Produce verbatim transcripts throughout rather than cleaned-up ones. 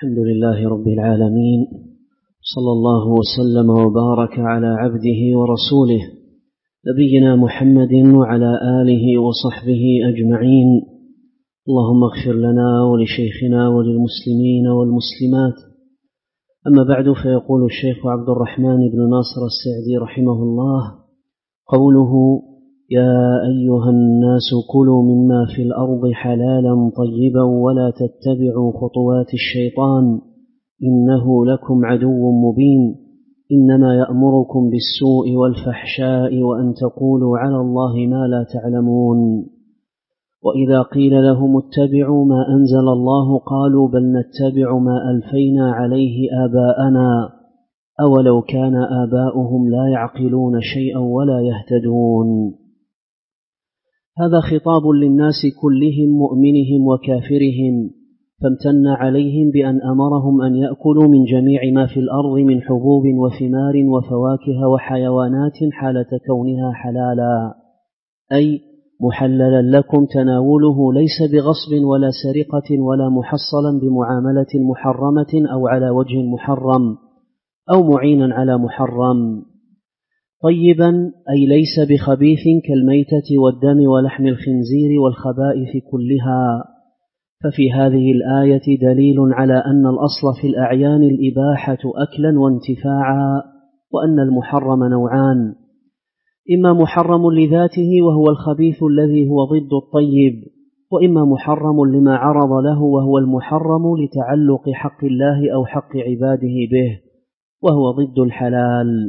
الحمد لله رب العالمين، صلى الله وسلم وبارك على عبده ورسوله نبينا محمد وعلى آله وصحبه أجمعين. اللهم اغفر لنا ولشيخنا وللمسلمين والمسلمات. أما بعد، فيقول الشيخ عبد الرحمن بن ناصر السعدي رحمه الله قوله: يا أيها الناس كلوا مما في الأرض حلالا طيبا ولا تتبعوا خطوات الشيطان إنه لكم عدو مبين، إنما يأمركم بالسوء والفحشاء وأن تقولوا على الله ما لا تعلمون. وإذا قيل لهم اتبعوا ما أنزل الله قالوا بل نتبع ما ألفينا عليه آباءنا أولو كان آباؤهم لا يعقلون شيئا ولا يهتدون. هذا خطاب للناس كلهم مؤمنهم وكافرهم، فامتن عليهم بأن أمرهم أن يأكلوا من جميع ما في الأرض من حبوب وثمار وفواكه وحيوانات حالة كونها حلالا، أي محللا لكم تناوله ليس بغصب ولا سرقة ولا محصلا بمعاملة محرمة أو على وجه محرم أو معينا على محرم. طيبا أي ليس بخبيث كالميتة والدم ولحم الخنزير والخبائث كلها. ففي هذه الآية دليل على أن الأصل في الأعيان الإباحة أكلا وانتفاعا، وأن المحرم نوعان: إما محرم لذاته وهو الخبيث الذي هو ضد الطيب، وإما محرم لما عرض له وهو المحرم لتعلق حق الله أو حق عباده به، وهو ضد الحلال.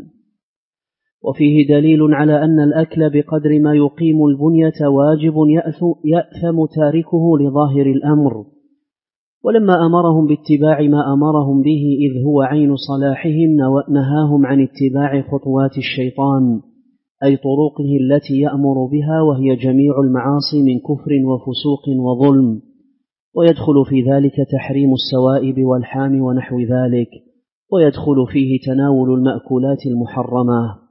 وفيه دليل على أن الأكل بقدر ما يقيم البنية واجب يأثم تاركه لظاهر الأمر. ولما أمرهم باتباع ما أمرهم به إذ هو عين صلاحهم نهاهم عن اتباع خطوات الشيطان، أي طرقه التي يأمر بها، وهي جميع المعاصي من كفر وفسوق وظلم، ويدخل في ذلك تحريم السوائب والحام ونحو ذلك، ويدخل فيه تناول المأكولات المحرمة.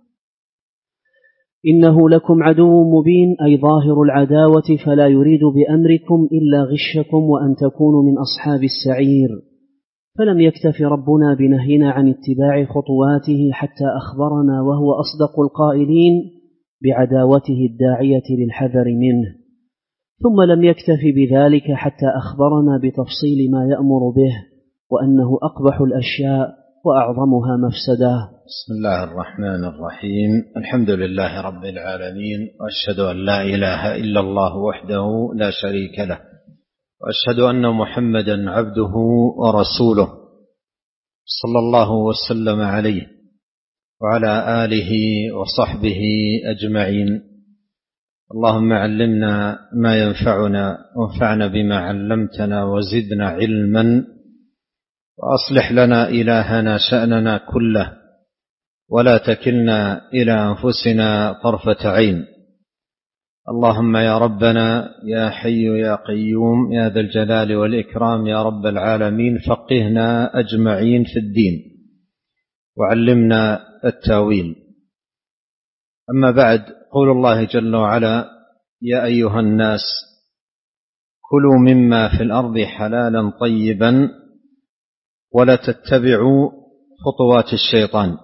إنه لكم عدو مبين أي ظاهر العداوة، فلا يريد بأمركم إلا غشكم وأن تكونوا من أصحاب السعير. فلم يكتف ربنا بنهينا عن اتباع خطواته حتى أخبرنا وهو أصدق القائلين بعداوته الداعية للحذر منه، ثم لم يكتف بذلك حتى أخبرنا بتفصيل ما يأمر به، وأنه أقبح الأشياء وأعظمها مفسدة. بسم الله الرحمن الرحيم. الحمد لله رب العالمين، وأشهد أن لا إله إلا الله وحده لا شريك له، وأشهد أن محمدا عبده ورسوله صلى الله وسلم عليه وعلى آله وصحبه أجمعين. اللهم علمنا ما ينفعنا وانفعنا بما علمتنا وزدنا علما، وأصلح لنا إلهنا شأننا كله، ولا تكلنا إلى أنفسنا طرفة عين. اللهم يا ربنا يا حي يا قيوم يا ذا الجلال والإكرام يا رب العالمين، فقهنا أجمعين في الدين وعلمنا التاويل. أما بعد، قول الله جل وعلا: يا أيها الناس كلوا مما في الأرض حلالا طيبا ولا تتبعوا خطوات الشيطان.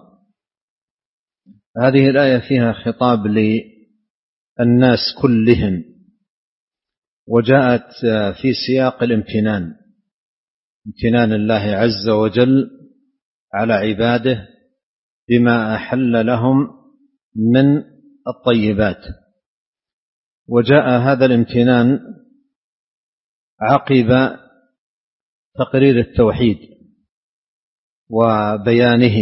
هذه الآية فيها خطاب للناس كلهم، وجاءت في سياق الامتنان، امتنان الله عز وجل على عباده بما أحل لهم من الطيبات. وجاء هذا الامتنان عقب تقرير التوحيد وبيانه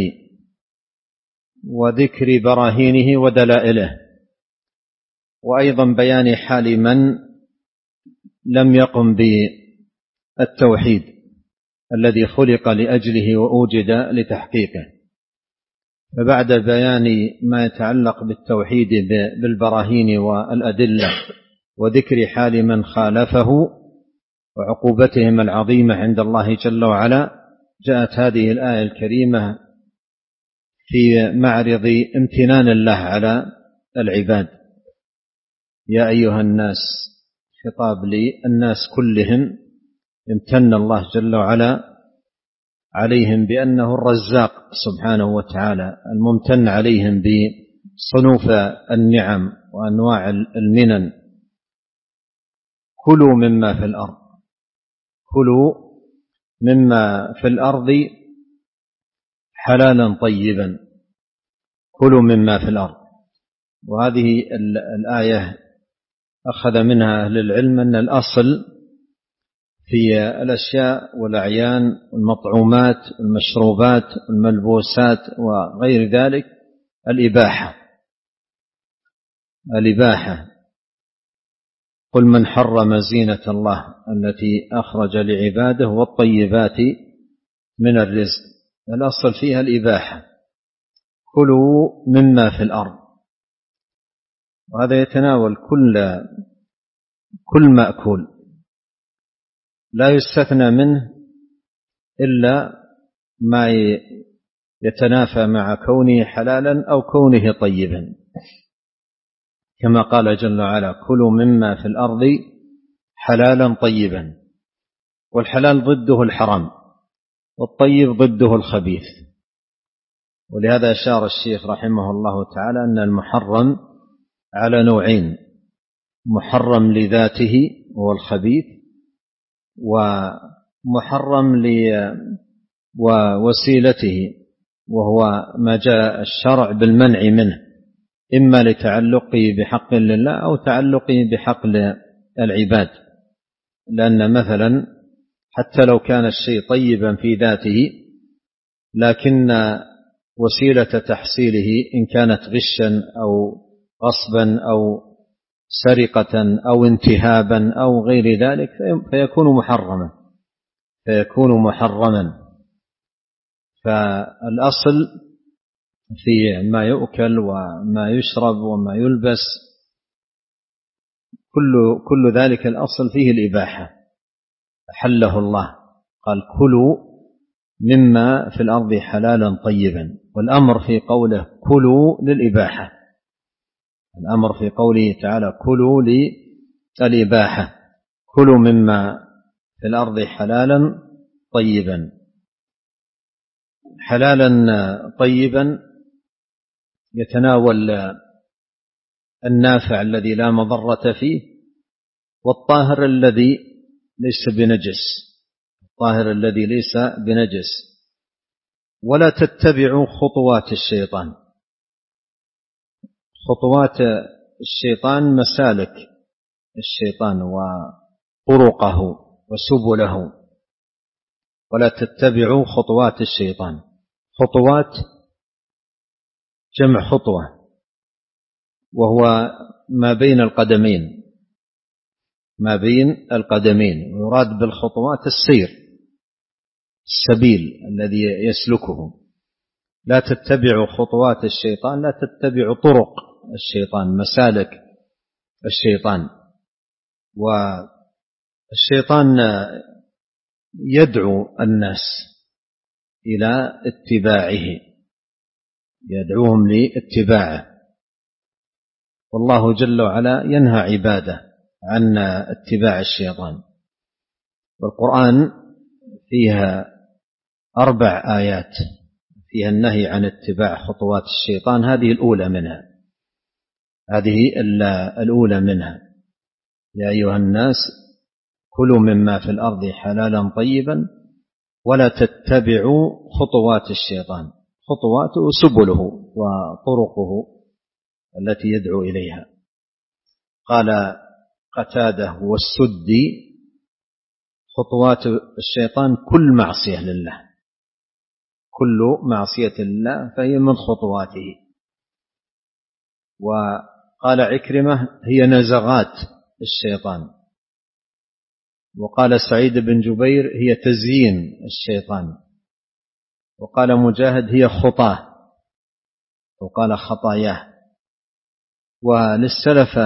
وذكر براهينه ودلائله، وأيضا بيان حال من لم يقم بالتوحيد الذي خلق لأجله وأوجد لتحقيقه. فبعد بيان ما يتعلق بالتوحيد بالبراهين والأدلة وذكر حال من خالفه وعقوبتهم العظيمة عند الله جل وعلا، جاءت هذه الآية الكريمة في معرض امتنان الله على العباد. يا أيها الناس، خطاب للناس كلهم، امتن الله جل وعلا عليهم بأنه الرزاق سبحانه وتعالى الممتن عليهم بصنوف النعم وأنواع المنن. كلوا مما في الأرض، كلوا مما في الأرض حلالا طيبا، كلوا مما في الأرض. وهذه الآية أخذ منها أهل العلم أن الأصل في الأشياء والأعيان والمطعومات والمشروبات والملبوسات وغير ذلك الإباحة. الإباحة قل من حرم زينة الله التي أخرج لعباده والطيبات من الرزق، الأصل فيها الإباحة. كلوا مما في الأرض، وهذا يتناول كل كل مأكول لا يستثنى منه إلا ما يتنافى مع كونه حلالا أو كونه طيبا، كما قال جل وعلا كلوا مما في الأرض حلالا طيبا. والحلال ضده الحرام، والطيب ضده الخبيث. ولهذا أشار الشيخ رحمه الله تعالى أن المحرم على نوعين: محرم لذاته وهو الخبيث، ومحرم لوسيلته وهو ما جاء الشرع بالمنع منه، إما لتعلقه بحق لله أو تعلقه بحق العباد. لأن مثلا حتى لو كان الشيء طيبا في ذاته، لكن وسيلة تحصيله إن كانت غشا أو غصبا أو سرقة أو انتهابا أو غير ذلك فيكون محرما فيكون محرما فالأصل في ما يؤكل وما يشرب وما يلبس كل كل ذلك الأصل فيه الإباحة، أحله الله. قال كلوا مما في الأرض حلالا طيبا، والأمر في قوله كلوا للإباحة، الأمر في قوله تعالى كلوا للإباحة، كلوا مما في الأرض حلالا طيبا. حلالا طيبا يتناول النافع الذي لا مضرة فيه، والطاهر الذي ليس بنجس، الطاهر الذي ليس بنجس. ولا تتبعوا خطوات الشيطان. خطوات الشيطان مسالك الشيطان وطرقه وسبله. ولا تتبعوا خطوات الشيطان. خطوات جمع خطوة، وهو ما بين القدمين، ما بين القدمين. ويراد بالخطوات السير، السبيل الذي يسلكه. لا تتبعوا خطوات الشيطان، لا تتبعوا طرق الشيطان، مسالك الشيطان. والشيطان يدعو الناس إلى اتباعه، يدعوهم لاتباعه. والله جل وعلا ينهى عباده عن اتباع الشيطان. والقرآن فيها أربع آيات فيها النهي عن اتباع خطوات الشيطان، هذه الأولى منها، هذه الأولى منها. يا أيها الناس كلوا مما في الأرض حلالا طيبا ولا تتبعوا خطوات الشيطان. خطواته سبله وطرقه التي يدعو إليها. قال قتاده والسدي خطوات الشيطان كل معصية لله، كل معصية لله فهي من خطواته. وقال عكرمة هي نزغات الشيطان. وقال سعيد بن جبير هي تزيين الشيطان. وقال مجاهد هي خطاه، وقال خطاياه. وللسلف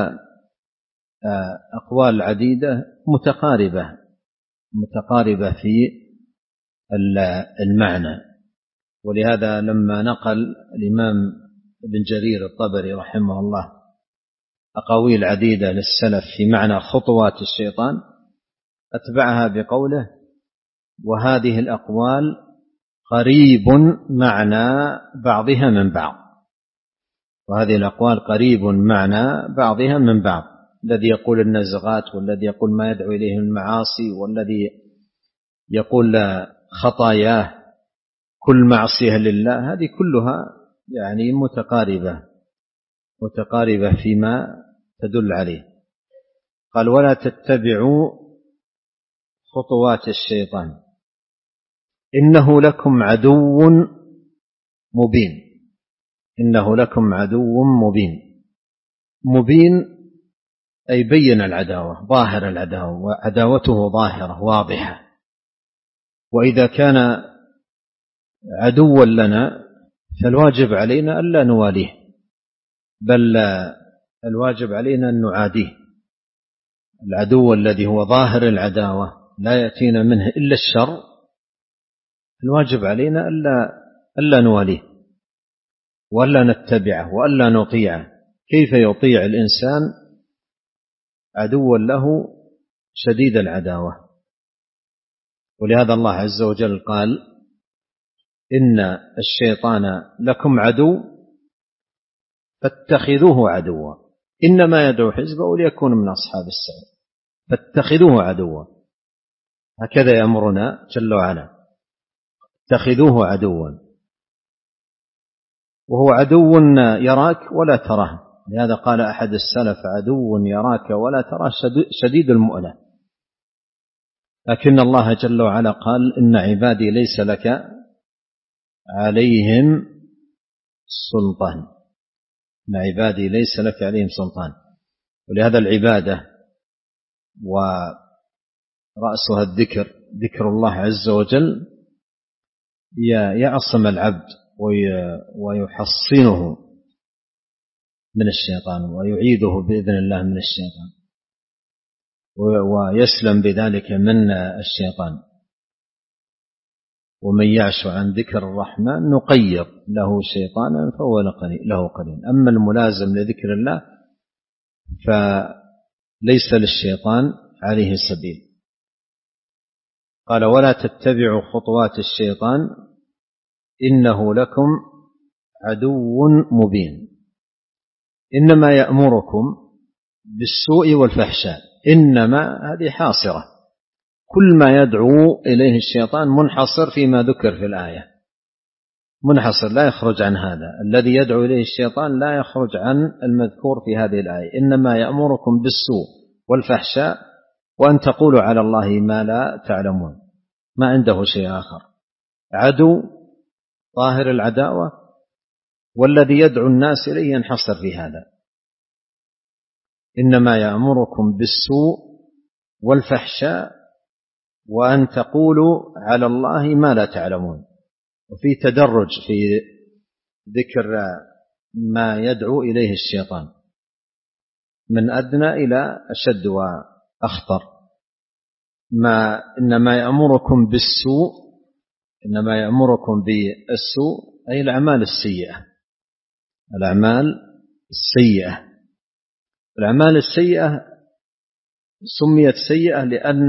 أقوال عديدة متقاربة متقاربة في المعنى. ولهذا لما نقل الإمام ابن جرير الطبري رحمه الله أقاويل عديدة للسلف في معنى خطوات الشيطان، أتبعها بقوله وهذه الأقوال قريب معنى بعضها من بعض، وهذه الأقوال قريب معنى بعضها من بعض، الذي يقول النزغات، والذي يقول ما يدعو إليه المعاصي، والذي يقول خطاياه كل معصية لله، هذه كلها يعني متقاربة متقاربة فيما تدل عليه. قال ولا تتبعوا خطوات الشيطان إنه لكم عدو مبين. إنه لكم عدو مبين. مبين أي بين العداوة، ظاهر العداوة، وعداوته ظاهرة واضحة. وإذا كان عدوا لنا فالواجب علينا ألا نواليه، بل الواجب علينا أن نعاديه. العدو الذي هو ظاهر العداوة لا يأتينا منه إلا الشر، الواجب علينا ألا, ألا نواليه وألا نتبعه وألا نطيعه. كيف يطيع الإنسان عدوا له شديد العداوة؟ ولهذا الله عز وجل قال إن الشيطان لكم عدو فاتخذوه عدوا إنما يدعو حزبه ليكون من أصحاب السعير. فاتخذوه عدوا، هكذا يأمرنا جل وعلا، اتخذوه عدوا، وهو عدو يراك ولا تراه. لهذا قال أحد السلف عدو يراك ولا تراه شديد المؤنة. لكن الله جل وعلا قال إن عبادي ليس لك عليهم سلطان. إن عبادي ليس لك عليهم سلطان. ولهذا العبادة ورأسها الذكر، ذكر الله عز وجل يعصم العبد ويحصنه من الشيطان ويعيده بإذن الله من الشيطان، ويسلم بذلك من الشيطان. ومن يعش عن ذكر الرحمن نقيض له شيطانا فهو له قرين. أما الملازم لذكر الله فليس للشيطان عليه سبيل. قال ولا تتبعوا خطوات الشيطان إنه لكم عدو مبين. إنما يأمركم بالسوء والفحشاء. إنما هذه حاصرة، كل ما يدعو إليه الشيطان منحصر فيما ذكر في الآية، منحصر لا يخرج عن هذا. الذي يدعو إليه الشيطان لا يخرج عن المذكور في هذه الآية. إنما يأمركم بالسوء والفحشاء وأن تقولوا على الله ما لا تعلمون. ما عنده شيء آخر، عدو ظاهر العداوة، والذي يدعو الناس إليه ينحصر في هذا. إنما يأمركم بالسوء والفحشاء وأن تقولوا على الله ما لا تعلمون. وفي تدرج في ذكر ما يدعو إليه الشيطان من أدنى إلى أشد وأخطر. ما إنما يأمركم بالسوء، إنما يأمركم بالسوء أي الأعمال السيئة. الأعمال السيئة الأعمال السيئة سميت سيئة لأن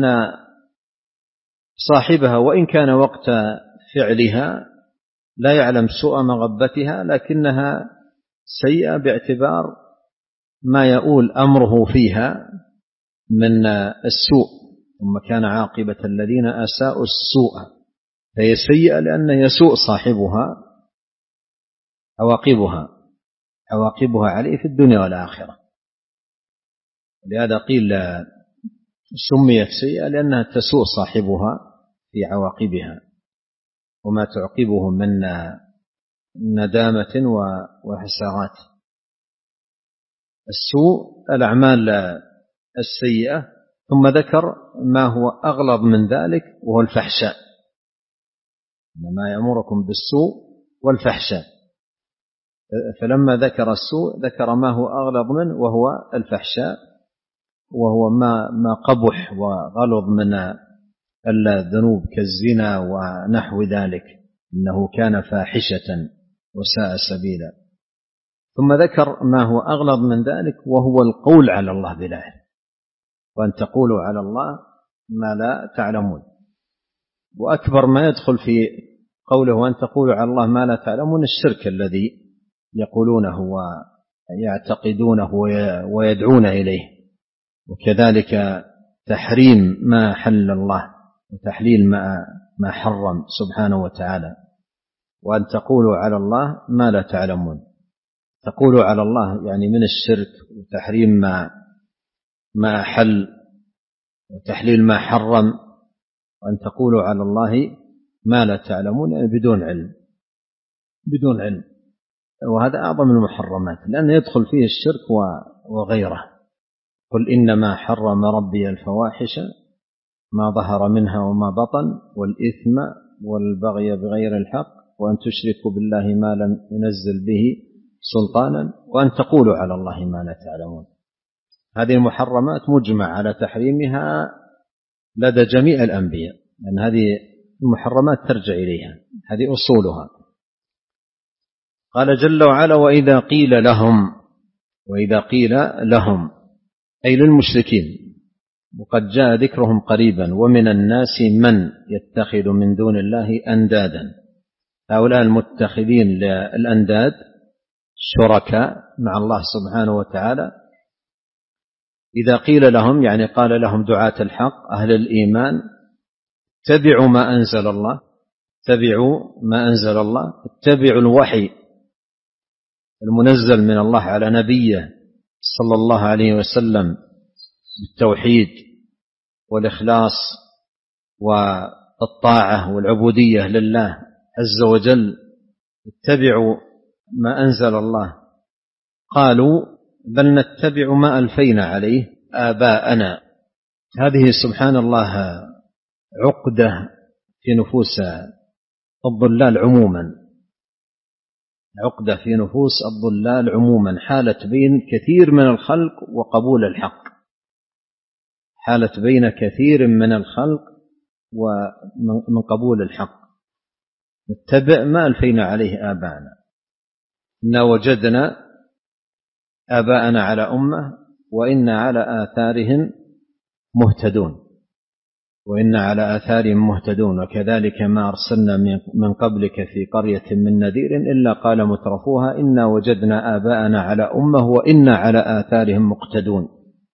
صاحبها وإن كان وقت فعلها لا يعلم سوء مغبتها، لكنها سيئة باعتبار ما يؤول أمره فيها من السوء. ثم كان عاقبة الذين أساءوا السوء، فهي سيئة لأن يسوء صاحبها عواقبها عواقبها عليه في الدنيا والآخرة. لهذا قيل سميت سيئة لأنها تسوء صاحبها في عواقبها وما تعقبه من ندامة وحسرات. السوء الأعمال السيئة. ثم ذكر ما هو أغلظ من ذلك وهو الفحشاء. إنما يأمركم بالسوء والفحشاء. فلما ذكر السوء ذكر ما هو أغلظ منه وهو الفحشاء، وهو ما ما قبح وغلظ من الذنوب كالزنا ونحو ذلك، إنه كان فاحشة وساء سبيلا. ثم ذكر ما هو أغلظ من ذلك وهو القول على الله بلا علم، وأن تقولوا على الله ما لا تعلمون. وأكبر ما يدخل في قوله وأن تقولوا على الله ما لا تعلمون الشرك الذي يقولونه ويعتقدونه ويدعون إليه، وكذلك تحريم ما حل الله وتحليل ما ما حرم سبحانه وتعالى. وأن تقولوا على الله ما لا تعلمون، تقولوا على الله يعني من الشرك وتحريم ما ما أحل وتحليل ما حرم. وأن تقولوا على الله ما لا تعلمون يعني بدون علم، بدون علم، وهذا أعظم المحرمات لأنه يدخل فيه الشرك وغيره. قل إنما حرم ربي الفواحش ما ظهر منها وما بطن والإثم والبغي بغير الحق وأن تشركوا بالله ما لم ينزل به سلطانا وأن تقولوا على الله ما لا تعلمون. هذه المحرمات مجمع على تحريمها لدى جميع الأنبياء، لأن هذه المحرمات ترجع إليها، هذه أصولها. قال جل وعلا وإذا قيل لهم، وإذا قيل لهم أي للمشركين، وقد جاء ذكرهم قريبا ومن الناس من يتخذ من دون الله أندادا، هؤلاء المتخذين للأنداد شركاء مع الله سبحانه وتعالى. إذا قيل لهم يعني قال لهم دعاة الحق أهل الإيمان اتبعوا ما أنزل الله، اتبعوا ما أنزل الله، اتبعوا الوحي المنزل من الله على نبيه صلى الله عليه وسلم بالتوحيد والإخلاص والطاعة والعبودية لله عز وجل، اتبعوا ما أنزل الله. قالوا بل نتبع ما ألفينا عليه آباءنا. هذه سبحان الله عقدة في نفوس الضلال عموما، عقدة في نفوس الضلال عموما، حالة بين كثير من الخلق وقبول الحق، حالة بين كثير من الخلق ومن قبول الحق. نتبع ما ألفينا عليه آباءنا، إنا وجدنا آباءنا على أمة وإنا على آثارهم مهتدون، وإنا على آثارهم مهتدون. وكذلك ما أرسلنا من قبلك في قرية من نذير إلا قال مترفوها إنا وجدنا آباءنا على أمة وإنا على آثارهم مقتدون.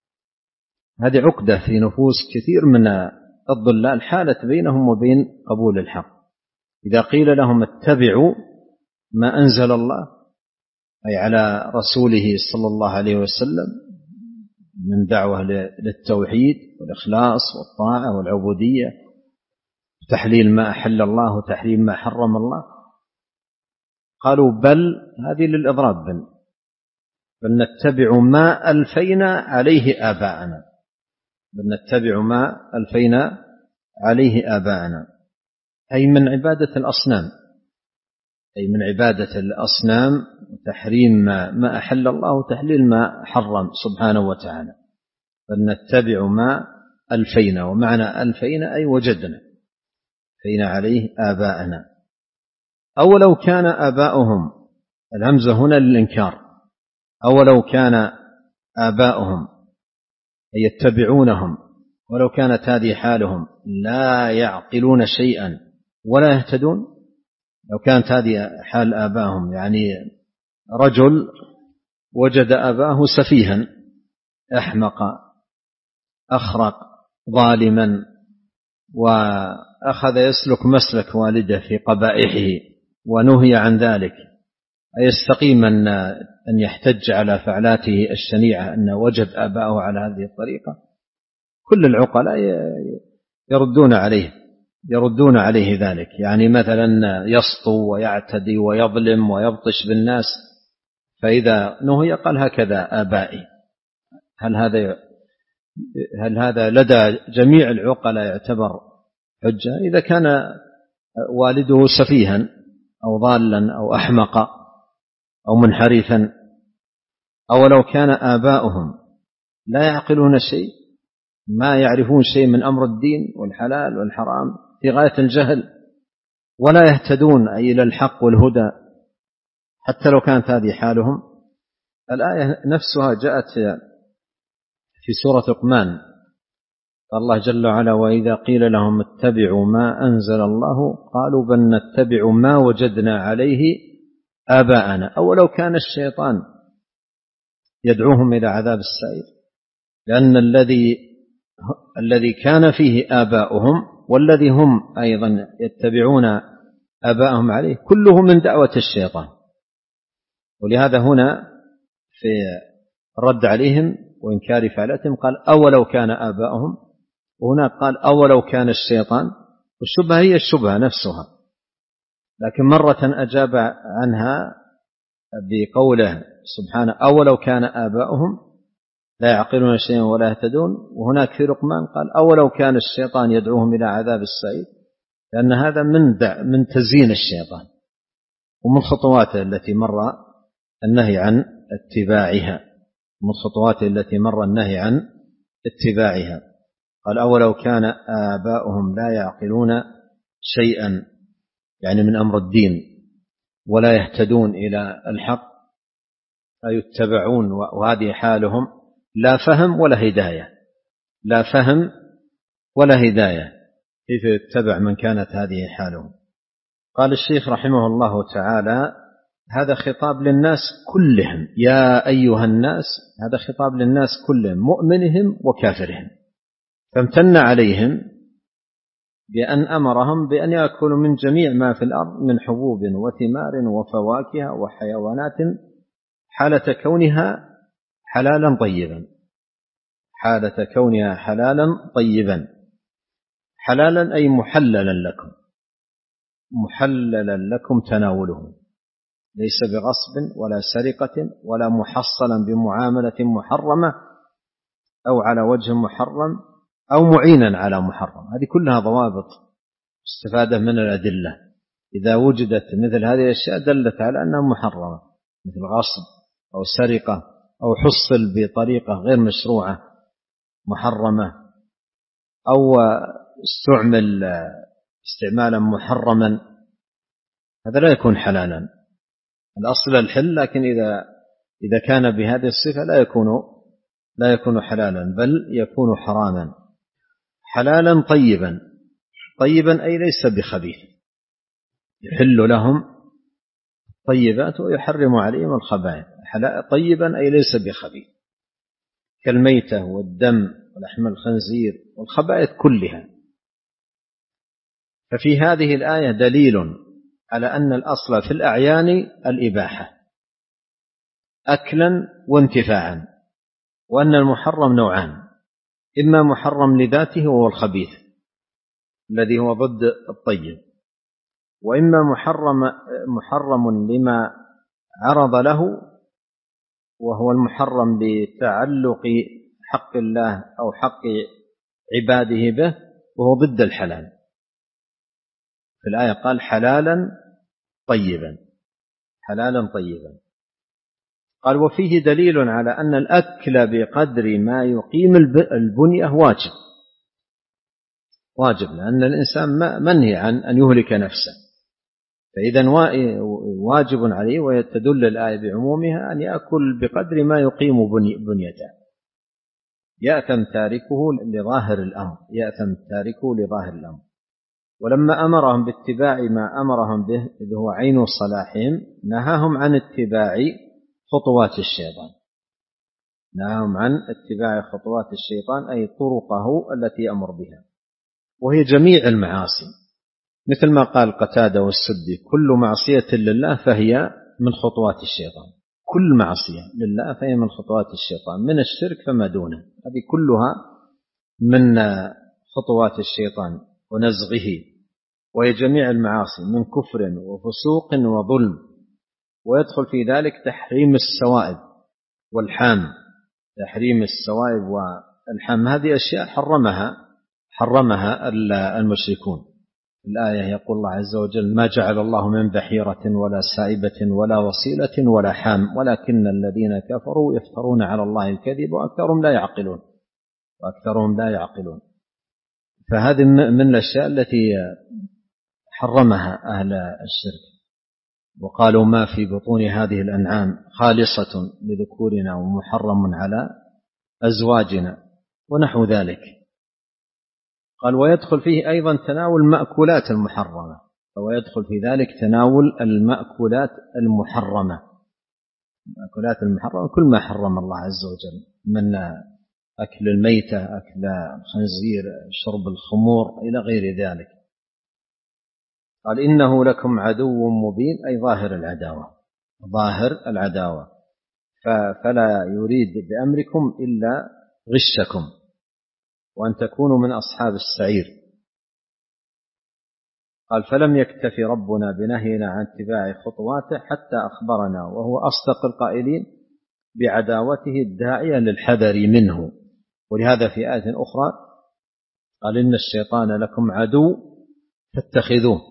هذه عقدة في نفوس كثير من الضلال، حالة بينهم وبين قبول الحق. إذا قيل لهم اتبعوا ما أنزل الله أي على رسوله صلى الله عليه وسلم من دعوة للتوحيد والإخلاص والطاعة والعبودية، تحليل ما أحل الله وتحريم ما حرم الله، قالوا بل، هذه للإضراب، بل, بل نتبع ما ألفينا عليه آباءنا، بل نتبع ما ألفينا عليه آباءنا، أي من عبادة الأصنام، أي من عبادة الأصنام وتحريم ما أحل الله وتحليل ما حرم سبحانه وتعالى. فلنتبع ما ألفينا، ومعنى ألفينا أي وجدنا فينا عليه آباءنا. أولو كان آباؤهم، الهمزة هنا للإنكار، أولو كان آباؤهم أي يتبعونهم، ولو كانت هذه حالهم لا يعقلون شيئا ولا يهتدون، لو كانت هذه حال آبائهم يعني رجل وجد أباه سفيها أحمق أخرق ظالما وأخذ يسلك مسلك والده في قبائحه ونهي عن ذلك، أيستقيم أن يحتج على فعلاته الشنيعة أن وجد آباءه على هذه الطريقة؟ كل العقلاء يردون عليه يردون عليه ذلك، يعني مثلا يسطو ويعتدي ويظلم ويبطش بالناس، فإذا نهي قال هكذا آبائي. هل هذا هل هذا لدى جميع العقلاء يعتبر حجة؟ إذا كان والده سفيها أو ضالا أو أحمق أو منحرفا. أو لو كان آباؤهم لا يعقلون شيء، ما يعرفون شيء من أمر الدين والحلال والحرام في غاية الجهل، ولا يهتدون أي إلى الحق والهدى، حتى لو كانت هذه حالهم. الآية نفسها جاءت في سورة لقمان الله جل وعلا: وإذا قيل لهم اتبعوا ما أنزل الله قالوا بل نتبع ما وجدنا عليه آباءنا أولو كان الشيطان يدعوهم إلى عذاب السعير. لأن الذي الذي كان فيه آباؤهم والذي هم أيضا يتبعون آباءهم عليه كله من دعوة الشيطان. ولهذا هنا في الرد عليهم وإنكار فعلتهم قال أولو كان آباؤهم، وهنا قال أولو كان الشيطان، والشبهة هي الشبهة نفسها، لكن مرة أجاب عنها بقوله سبحانه أولو كان آباؤهم لا يعقلون شيئا ولا يهتدون، وهناك في لقمان قال أولو كان الشيطان يدعوهم إلى عذاب السعير، لأن هذا من دع من تزيين الشيطان ومن خطواته التي مر النهي عن اتباعها من خطواته التي مر النهي عن اتباعها. قال أولو كان آباؤهم لا يعقلون شيئا يعني من أمر الدين ولا يهتدون إلى الحق لا يتبعون، وهذه حالهم لا فهم ولا هداية، لا فهم ولا هداية، كيف يتبع من كانت هذه حالهم؟ قال الشيخ رحمه الله تعالى: هذا خطاب للناس كلهم، يا أيها الناس، هذا خطاب للناس كلهم مؤمنهم وكافرهم، فامتن عليهم بأن أمرهم بأن يأكلوا من جميع ما في الأرض من حبوب وثمار وفواكه وحيوانات حالة كونها حلالا طيبا، حالة كونها حلالا طيبا. حلالا أي محللا لكم، محللا لكم تناوله، ليس بغصب ولا سرقة ولا محصلا بمعاملة محرمة أو على وجه محرم أو معينا على محرم. هذه كلها ضوابط استفادة من الأدلة، إذا وجدت مثل هذه الأشياء دلت على أنها محرمة، مثل غصب أو سرقة أو حصل بطريقة غير مشروعة محرمة أو استعمل استعمالا محرما، هذا لا يكون حلالا. الأصل الحل، لكن إذا إذا كان بهذه الصفة لا يكون لا يكون حلالا بل يكون حراما. حلالا طيبا، طيبا أي ليس بخبيث، يحل لهم طيبات ويحرم عليهم الخبائث. طيبا أي ليس بخبيث، كالميتة والدم ولحم الخنزير والخبائث كلها. ففي هذه الآية دليل على أن الأصل في الأعيان الإباحة أكلا وانتفاعا، وأن المحرم نوعان: إما محرم لذاته وهو الخبيث الذي هو ضد الطيب، وإما محرم محرم لما عرض له وهو المحرم بتعلق حق الله أو حق عباده به، وهو ضد الحلال. في الآية قال حلالا طيبا، حلالا طيبا. قال وفيه دليل على أن الأكل بقدر ما يقيم البنية واجب، واجب لأن الإنسان منهي عن أن يهلك نفسه، فإذا واجب عليه، ويتدل الآية بعمومها أن يأكل بقدر ما يقيم بنيته. يأثم تاركه لظاهر الأمر، يأثم تاركه لظاهر الأمر. ولما أمرهم باتباع ما أمرهم به إذ هو عين صلاحهم، نهاهم عن اتباع خطوات الشيطان، نهاهم عن اتباع خطوات الشيطان أي طرقه التي أمر بها، وهي جميع المعاصي، مثل ما قال قتادة والسدي: كل معصية لله فهي من خطوات الشيطان، كل معصية لله فهي من خطوات الشيطان، من الشرك فما دونه، هذه كلها من خطوات الشيطان ونزغه. وهي جميع المعاصي من كفر وفسوق وظلم، ويدخل في ذلك تحريم السوائب والحام، تحريم السوائب والحام، هذه أشياء حرمها حرمها المشركون. الآية يقول الله عز وجل: ما جعل الله من بحيرة ولا سائبة ولا وصيلة ولا حام ولكن الذين كفروا يفترون على الله الكذب وأكثرهم لا يعقلون وأكثرهم لا يعقلون. فهذه من الأشياء التي حرمها أهل الشرك، وقالوا ما في بطون هذه الأنعام خالصة لذكورنا ومحرم على أزواجنا ونحو ذلك. قال ويدخل فيه أيضا تناول المأكولات المحرمة، ويدخل في ذلك تناول المأكولات المحرمة. المأكولات المحرمة كل ما حرم الله عز وجل من أكل الميتة، أكل الخنزير، شرب الخمور إلى غير ذلك. قال إنه لكم عدو مبين، أي ظاهر العداوة، ظاهر العداوة، فلا يريد بأمركم إلا غشكم وأن تكونوا من أصحاب السعير. قال فلم يكتفي ربنا بنهينا عن اتباع خطواته حتى أخبرنا وهو أصدق القائلين بعداوته الداعية للحذر منه. ولهذا في آية أخرى قال إن الشيطان لكم عدو فاتخذوه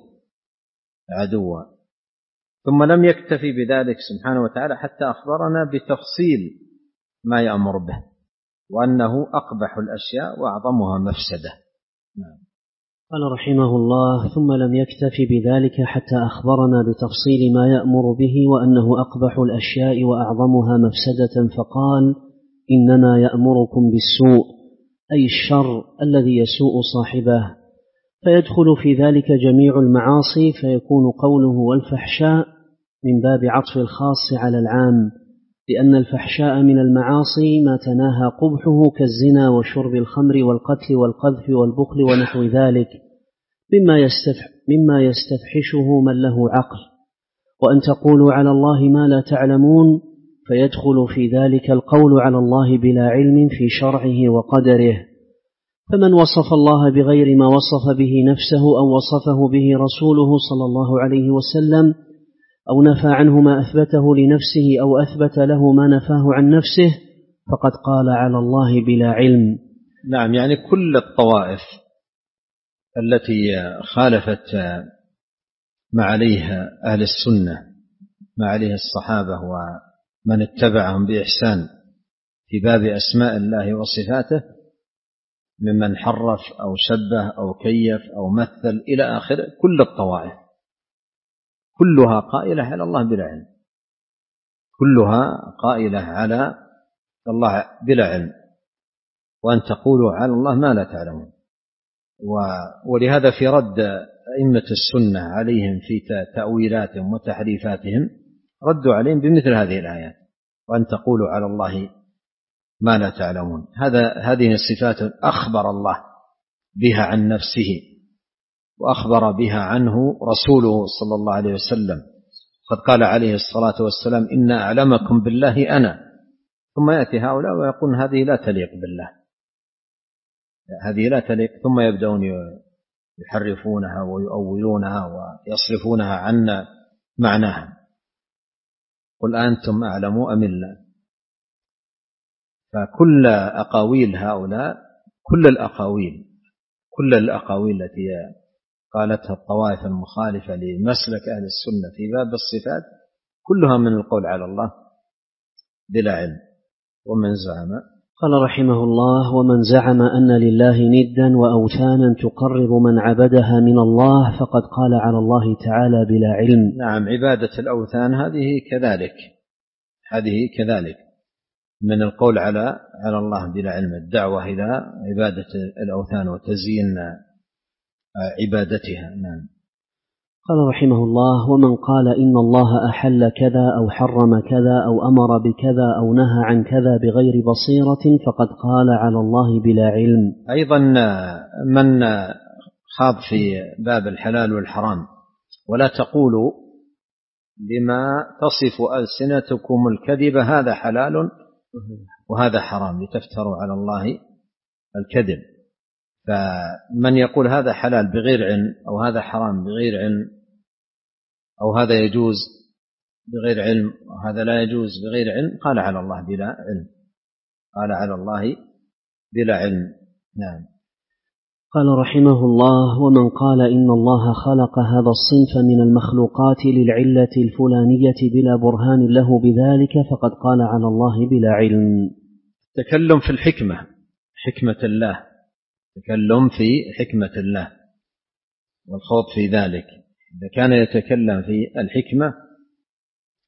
عدوا. ثم لم يكتفي بذلك سبحانه وتعالى حتى أخبرنا بتفصيل ما يأمر به وأنه أقبح الأشياء وأعظمها مفسدة. نعم. قال رحمه الله ثم لم يكتفي بذلك حتى أخبرنا بتفصيل ما يأمر به وأنه أقبح الأشياء وأعظمها مفسدة، فقال إنما يأمركم بالسوء، أي الشر الذي يسوء صاحبه، فيدخل في ذلك جميع المعاصي، فيكون قوله والفحشاء من باب عطف الخاص على العام، لأن الفحشاء من المعاصي ما تناهى قبحه كالزنا وشرب الخمر والقتل والقذف والبخل ونحو ذلك مما, يستفح مما يستفحشه من له عقل. وأن تقولوا على الله ما لا تعلمون، فيدخل في ذلك القول على الله بلا علم في شرعه وقدره. فمن وصف الله بغير ما وصف به نفسه أو وصفه به رسوله صلى الله عليه وسلم، أو نفى عنه ما أثبته لنفسه أو أثبت له ما نفاه عن نفسه، فقد قال على الله بلا علم. نعم، يعني كل الطوائف التي خالفت ما عليها أهل السنة، ما عليه الصحابة ومن اتبعهم بإحسان في باب أسماء الله وصفاته، ممن حرف أو شبه أو كيف أو مثل إلى آخره، كل الطوائف كلها قائلة على الله بلا علم، كلها قائلة على الله بلا علم، وأن تقولوا على الله ما لا تعلمون. ولهذا في رد أئمة السنة عليهم في تأويلاتهم وتحريفاتهم ردوا عليهم بمثل هذه الآيات، وأن تقولوا على الله ما لا تعلمون. هذا هذه الصفات أخبر الله بها عن نفسه وأخبر بها عنه رسوله صلى الله عليه وسلم، قد قال عليه الصلاة والسلام إن أعلمكم بالله أنا، ثم يأتي هؤلاء ويقول هذه لا تليق بالله، هذه لا تليق، ثم يبدأون يحرفونها ويؤولونها ويصرفونها عن معناها. قل أنتم أعلم أم الله. فكل أقاويل هؤلاء، كل الأقاويل كل الأقاويل التي قالتها الطوائف المخالفة لمسلك أهل السنة في باب الصفات كلها من القول على الله بلا علم. ومن زعم قال رحمه الله ومن زعم أن لله ندا وأوثانا تقرب من عبدها من الله فقد قال على الله تعالى بلا علم. نعم، عبادة الأوثان هذه كذلك، هذه كذلك من القول على على الله بلا علم، الدعوة إلى عبادة الأوثان وتزيين عبادتها. نعم. قال رحمه الله ومن قال إن الله أحل كذا أو حرم كذا أو أمر بكذا أو نهى عن كذا بغير بصيرة فقد قال على الله بلا علم. أيضا من خاض في باب الحلال والحرام ولا تقولوا لما تصف ألسنتكم الكذب هذا حلال وهذا حرام لتفتروا على الله الكذب. فمن يقول هذا حلال بغير علم أو هذا حرام بغير علم أو هذا يجوز بغير علم وهذا لا يجوز بغير علم قال على الله بلا علم، قال على الله بلا علم. نعم. قال رحمه الله ومن قال إن الله خلق هذا الصنف من المخلوقات للعلة الفلانية بلا برهان له بذلك فقد قال على الله بلا علم. تكلم في الحكمة، حكمة الله، تكلم في حكمة الله والخوض في ذلك. إذا كان يتكلم في الحكمة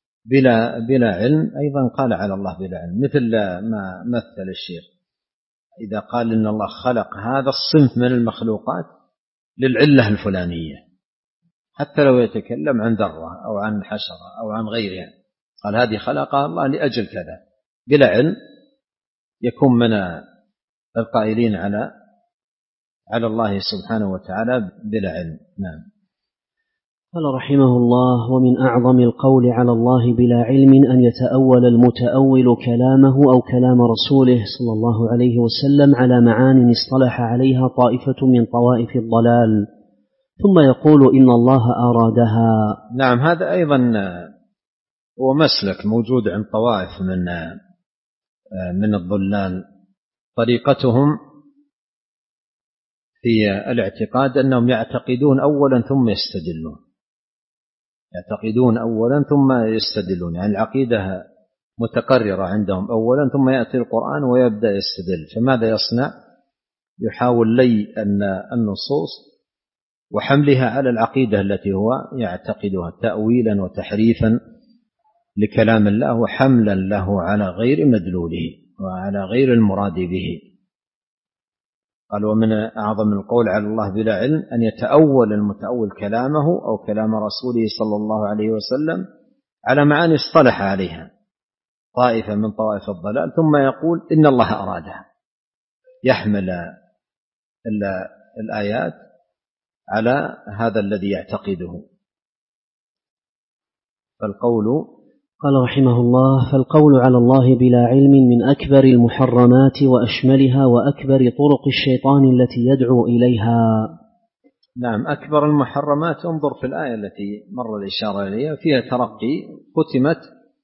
بلا بلا علم أيضا قال على الله بلا علم، مثل ما مثل الشيخ إذا قال إن الله خلق هذا الصنف من المخلوقات للعلة الفلانية، حتى لو يتكلم عن ذرة أو عن حشرة أو عن غيرها، قال هذه خلقها الله لأجل كذا بلا علم، يكون من القائلين على على الله سبحانه وتعالى بلا علم. نعم. قال رحمه الله: ومن أعظم القول على الله بلا علم أن يتأول المتأول كلامه أو كلام رسوله صلى الله عليه وسلم على معان اصطلح عليها طائفة من طوائف الضلال ثم يقول إن الله أرادها. نعم، هذا أيضا هو مسلك موجود عند طوائف من من الضلال، طريقتهم في الاعتقاد أنهم يعتقدون أولا ثم يستدلون، يعتقدون أولا ثم يستدلون، يعني العقيدة متقررة عندهم أولا ثم يأتي القرآن ويبدأ يستدل. فماذا يصنع؟ يحاول لي أن النصوص وحملها على العقيدة التي هو يعتقدها تأويلا وتحريفا لكلام الله وحملا له على غير مدلوله وعلى غير المراد به. قال: ومن أعظم القول على الله بلا علم أن يتأول المتأول كلامه أو كلام رسوله صلى الله عليه وسلم على معاني اصطلح عليها طائفة من طوائف الضلال ثم يقول إن الله أرادها، يحمل الآيات على هذا الذي يعتقده. فالقول قال رحمه الله: فالقول على الله بلا علم من أكبر المحرمات وأشملها وأكبر طرق الشيطان التي يدعو إليها. نعم، أكبر المحرمات انظر في الآية التي مر الإشارة إليها فيها ترقي ختمت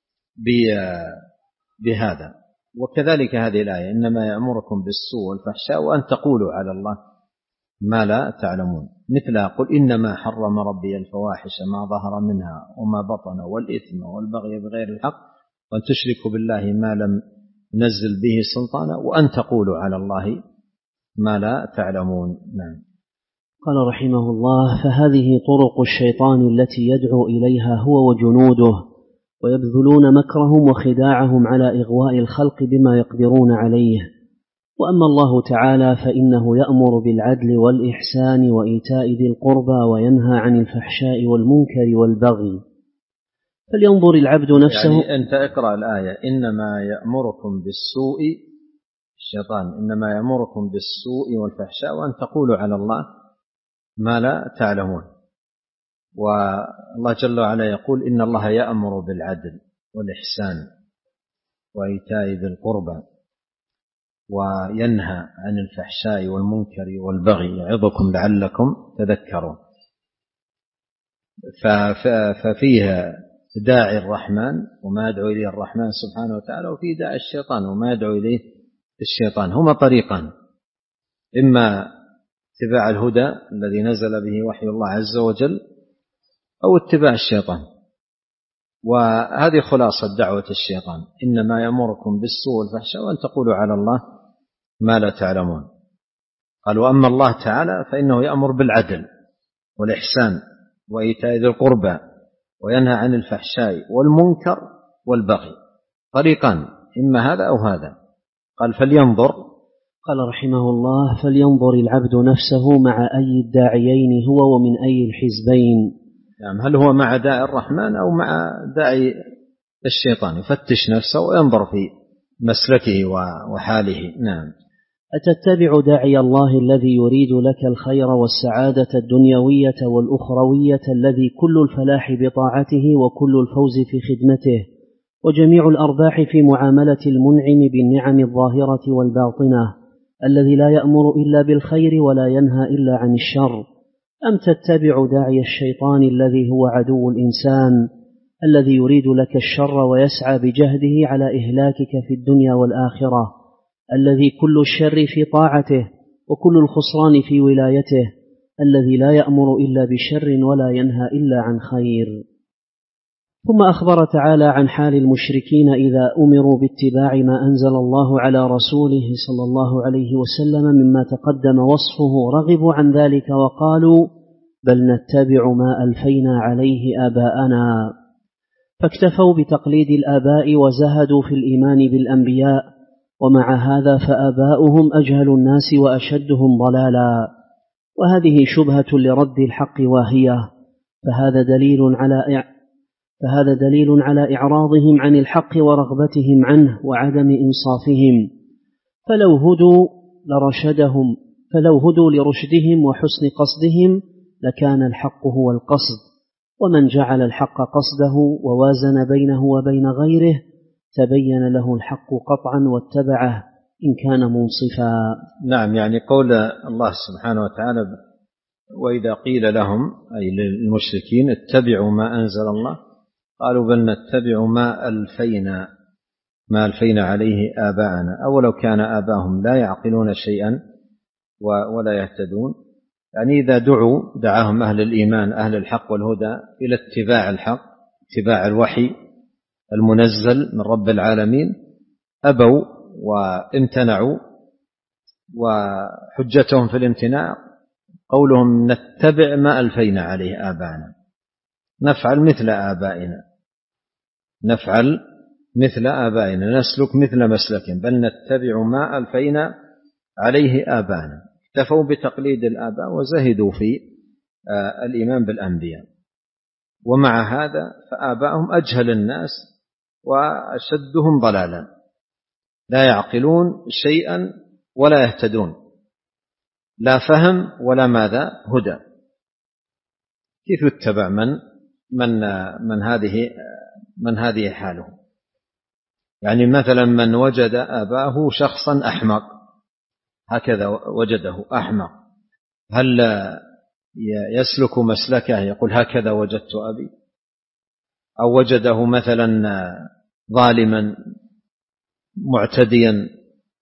بهذا، وكذلك هذه الآية إنما يأمركم بالسوء والفحشاء وأن تقولوا على الله ما لا تعلمون، مثل قل إنما حرم ربي الفواحش ما ظهر منها وما بطن والإثم والبغي بغير الحق وأن تشركوا بالله ما لم نزل به سلطانا وأن تقولوا على الله ما لا تعلمون. نعم. قال رحمه الله: فهذه طرق الشيطان التي يدعو إليها هو وجنوده، ويبذلون مكرهم وخداعهم على إغواء الخلق بما يقدرون عليه. وأما الله تعالى فإنه يأمر بالعدل والإحسان وإيتاء ذي القربى وينهى عن الفحشاء والمنكر والبغي. فلينظر العبد نفسه. يعني أنت اقرأ الآية: إنما يأمركم بالسوء، الشيطان إنما يأمركم بالسوء والفحشاء وأن تقولوا على الله ما لا تعلمون. والله جل وعلا يقول إن الله يأمر بالعدل والإحسان وإيتاء ذي القربى وينهى عن الفحشاء والمنكر والبغي يعظكم لعلكم تذكرون. ففيها داعي الرحمن وما يدعو إليه الرحمن سبحانه وتعالى، وفي داعي الشيطان وما يدعو إليه الشيطان. هما طريقان: إما اتباع الهدى الذي نزل به وحي الله عز وجل أو اتباع الشيطان. وهذه خلاصة دعوة الشيطان: إنما يأمركم بالسوء والفحشاء وأن تقولوا على الله ما لا تعلمون. قال: وأما الله تعالى فإنه يأمر بالعدل والإحسان وإيتاء ذي القربى وينهى عن الفحشاء والمنكر والبغي. طريقان: إما هذا أو هذا. قال: فلينظر. قال رحمه الله: فلينظر العبد نفسه مع أي الداعيين هو ومن أي الحزبين. يعني هل هو مع داعي الرحمن أو مع داعي الشيطان؟ يفتش نفسه وينظر في مسلكه وحاله. نعم. أتتبع داعي الله الذي يريد لك الخير والسعادة الدنيوية والأخروية، الذي كل الفلاح بطاعته وكل الفوز في خدمته وجميع الأرباح في معاملة المنعم بالنعم الظاهرة والباطنة، الذي لا يأمر إلا بالخير ولا ينهى إلا عن الشر؟ أم تتبع داعي الشيطان الذي هو عدو الإنسان، الذي يريد لك الشر ويسعى بجهده على إهلاكك في الدنيا والآخرة، الذي كل الشر في طاعته وكل الخسران في ولايته، الذي لا يأمر إلا بشر ولا ينهى إلا عن خير؟ ثم أخبر تعالى عن حال المشركين إذا أمروا باتباع ما أنزل الله على رسوله صلى الله عليه وسلم مما تقدم وصفه، رغبوا عن ذلك وقالوا: بل نتبع ما ألفينا عليه آباءنا. فاكتفوا بتقليد الآباء وزهدوا في الإيمان بالأنبياء، ومع هذا فآباؤهم أجهل الناس وأشدهم ضلالا، وهذه شبهة لرد الحق واهية، فهذا دليل على فهذا دليل على إعراضهم عن الحق ورغبتهم عنه وعدم إنصافهم. فلو هدوا لرشدهم فلو هدوا لرشدهم وحسن قصدهم لكان الحق هو القصد، ومن جعل الحق قصده ووازن بينه وبين غيره تبين له الحق قطعا واتبعه إن كان منصفا. نعم، يعني قول الله سبحانه وتعالى: وإذا قيل لهم أي للمشركين اتبعوا ما أنزل الله قالوا بل نتبع ما ألفينا ما ألفينا عليه آباءنا أولو كان آباءهم لا يعقلون شيئا ولا يهتدون. يعني إذا دعوا دعاهم أهل الإيمان أهل الحق والهدى إلى اتباع الحق، اتباع الوحي المنزل من رب العالمين، أبوا وامتنعوا، وحجتهم في الامتناع قولهم نتبع ما ألفينا عليه آباءنا، نفعل مثل آبائنا نفعل مثل آبائنا نسلك مثل مسلكهم، بل نتبع ما ألفينا عليه آباءنا. اكتفوا بتقليد الآباء وزهدوا في الإيمان بالأنبياء، ومع هذا فآباءهم أجهل الناس وأشدهم ضلالا، لا يعقلون شيئا ولا يهتدون، لا فهم ولا ماذا هدى. كيف يتبع من من من هذه من هذه حاله؟ يعني مثلا من وجد آباه شخصا أحمق، هكذا وجده أحمق، هل يسلك مسلكه يقول هكذا وجدت أبي؟ أو وجده مثلا ظالما معتديا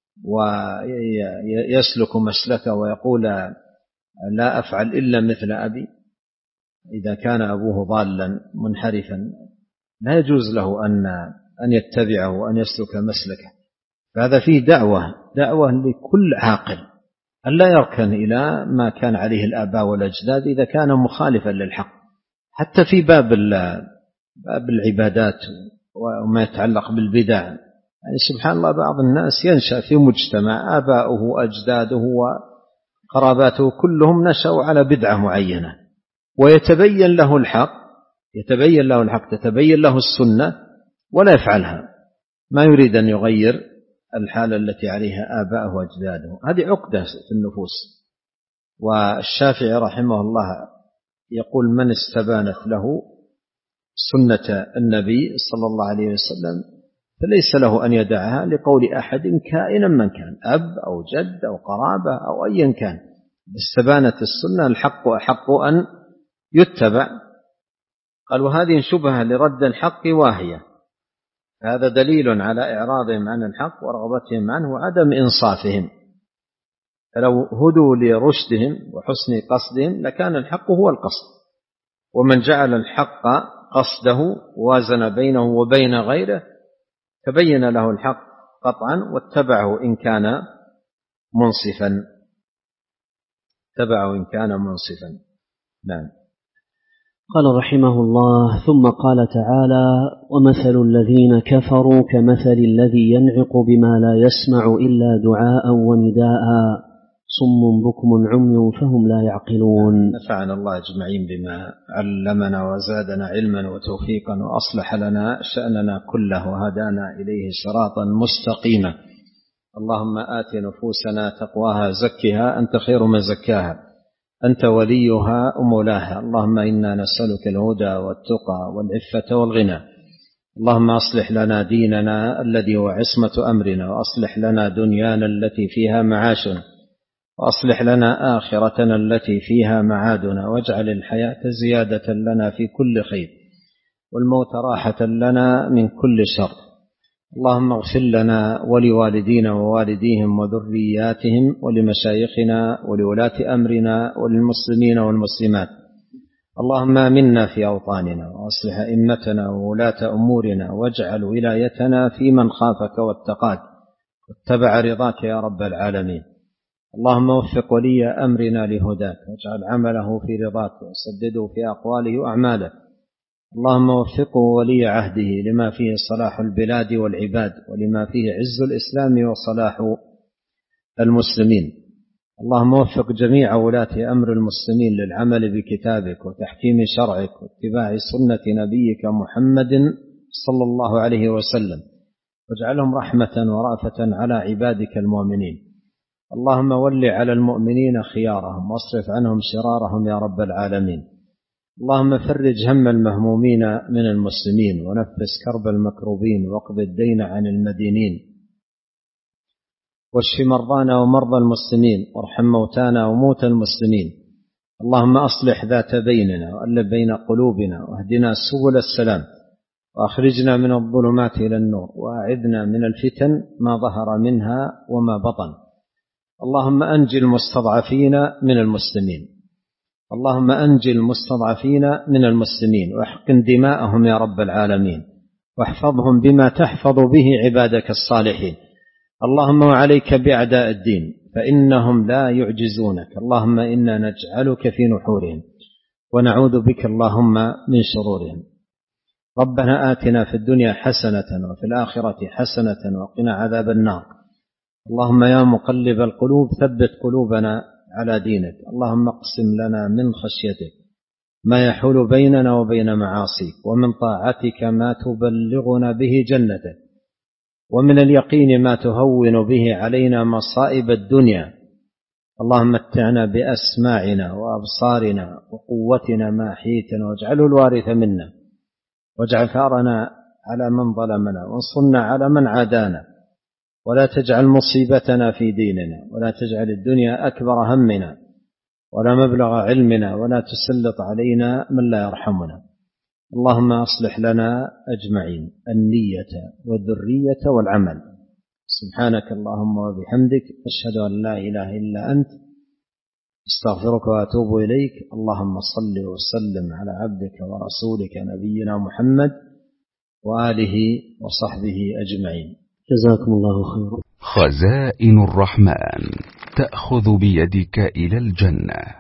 ويسلك مسلكه ويقول لا أفعل إلا مثل أبي؟ إذا كان أبوه ضالا منحرفا لا يجوز له أن أن يتبعه وأن يسلك مسلكه. فهذا فيه دعوة دعوة لكل عاقل أن لا يركن إلى ما كان عليه الآباء والأجداد إذا كان مخالفا للحق، حتى في باب باب العبادات وما يتعلق بالبدع. يعني سبحان الله، بعض الناس ينشأ في مجتمع آباؤه أجداده وقراباته كلهم نشأوا على بدعة معينة، ويتبين له الحق يتبين له الحق تتبين له السنة ولا يفعلها، ما يريد أن يغير الحالة التي عليها آباءه وأجداده. هذه عقدة في النفوس. والشافعي رحمه الله يقول: من استبانت له سنة النبي صلى الله عليه وسلم فليس له أن يدعها لقول أحد كائنا من كان، أب أو جد أو قرابة أو أيا كان. استبانت السنة الحق أحق أن يتبع. قال: وهذه شبهة لرد الحق واهية، هذا دليل على إعراضهم عن الحق ورغبتهم عنه وعدم إنصافهم. فلو هدوا لرشدهم وحسن قصدهم لكان الحق هو القصد، ومن جعل الحق قصده وازن بينه وبين غيره تبين له الحق قطعا واتبعه إن كان منصفا تبعه إن كان منصفا. نعم. قال رحمه الله: ثم قال تعالى: ومثل الذين كفروا كمثل الذي ينعق بما لا يسمع إلا دعاء ونداء صم بكم عمي فهم لا يعقلون. نفعنا الله أجمعين بما علمنا وزادنا علما وتوفيقا وأصلح لنا شأننا كله وهدانا إليه صراطا مستقيما. اللهم آت نفوسنا تقواها زكها أنت خير من زكاها أنت وليها ومولاها. اللهم إنا نسألك الهدى والتقى والعفة والغنى. اللهم أصلح لنا ديننا الذي هو عصمة أمرنا، وأصلح لنا دنيانا التي فيها معاشنا، وأصلح لنا آخرتنا التي فيها معادنا، واجعل الحياة زيادة لنا في كل خير والموت راحة لنا من كل شر. اللهم اغفر لنا ولوالدينا ووالديهم وذرياتهم ولمشايخنا ولولاة أمرنا وللمسلمين والمسلمات. اللهم آمنا في أوطاننا وأصلح أئمتنا وولاة أمورنا، واجعل ولايتنا في من خافك واتقاك واتبع رضاك يا رب العالمين. اللهم وفق ولي أمرنا لهداك، واجعل عمله في رضاك وسدده في أقواله وأعماله. اللهم وفقه ولي عهده لما فيه صلاح البلاد والعباد ولما فيه عز الإسلام وصلاح المسلمين. اللهم وفق جميع ولاة أمر المسلمين للعمل بكتابك وتحكيم شرعك واتباع سنة نبيك محمد صلى الله عليه وسلم، واجعلهم رحمة ورأفة على عبادك المؤمنين. اللهم ول على المؤمنين خيارهم واصرف عنهم شرارهم يا رب العالمين. اللهم فرج هم المهمومين من المسلمين ونفس كرب المكروبين واقض الدين عن المدينين، واشف مرضانا ومرضى المسلمين وارحم موتانا وموتى المسلمين. اللهم أصلح ذات بيننا وألف بين قلوبنا واهدنا سبل السلام وأخرجنا من الظلمات إلى النور وأعذنا من الفتن ما ظهر منها وما بطن. اللهم أنجي المستضعفين من المسلمين اللهم أنجي المستضعفين من المسلمين واحقن دماءهم يا رب العالمين، واحفظهم بما تحفظ به عبادك الصالحين. اللهم وعليك بأعداء الدين فإنهم لا يعجزونك. اللهم إنا نجعلك في نحورهم ونعوذ بك اللهم من شرورهم. ربنا آتنا في الدنيا حسنة وفي الآخرة حسنة وقنا عذاب النار. اللهم يا مقلب القلوب ثبت قلوبنا على دينك. اللهم اقسم لنا من خشيتك ما يحول بيننا وبين معاصيك، ومن طاعتك ما تبلغنا به جنتك، ومن اليقين ما تهون به علينا مصائب الدنيا. اللهم متعنا بأسماعنا وأبصارنا وقوتنا ما أحييتنا، واجعله الوارث منا، واجعل ثارنا على من ظلمنا، وانصرنا على من عادانا، ولا تجعل مصيبتنا في ديننا، ولا تجعل الدنيا أكبر همنا ولا مبلغ علمنا، ولا تسلط علينا من لا يرحمنا. اللهم أصلح لنا أجمعين النية والذرية والعمل. سبحانك اللهم وبحمدك أشهد أن لا إله إلا أنت استغفرك وأتوب إليك. اللهم صل وسلم على عبدك ورسولك نبينا محمد وآله وصحبه أجمعين. جزاكم الله خيرا. خزائن الرحمن تأخذ بيدك إلى الجنة.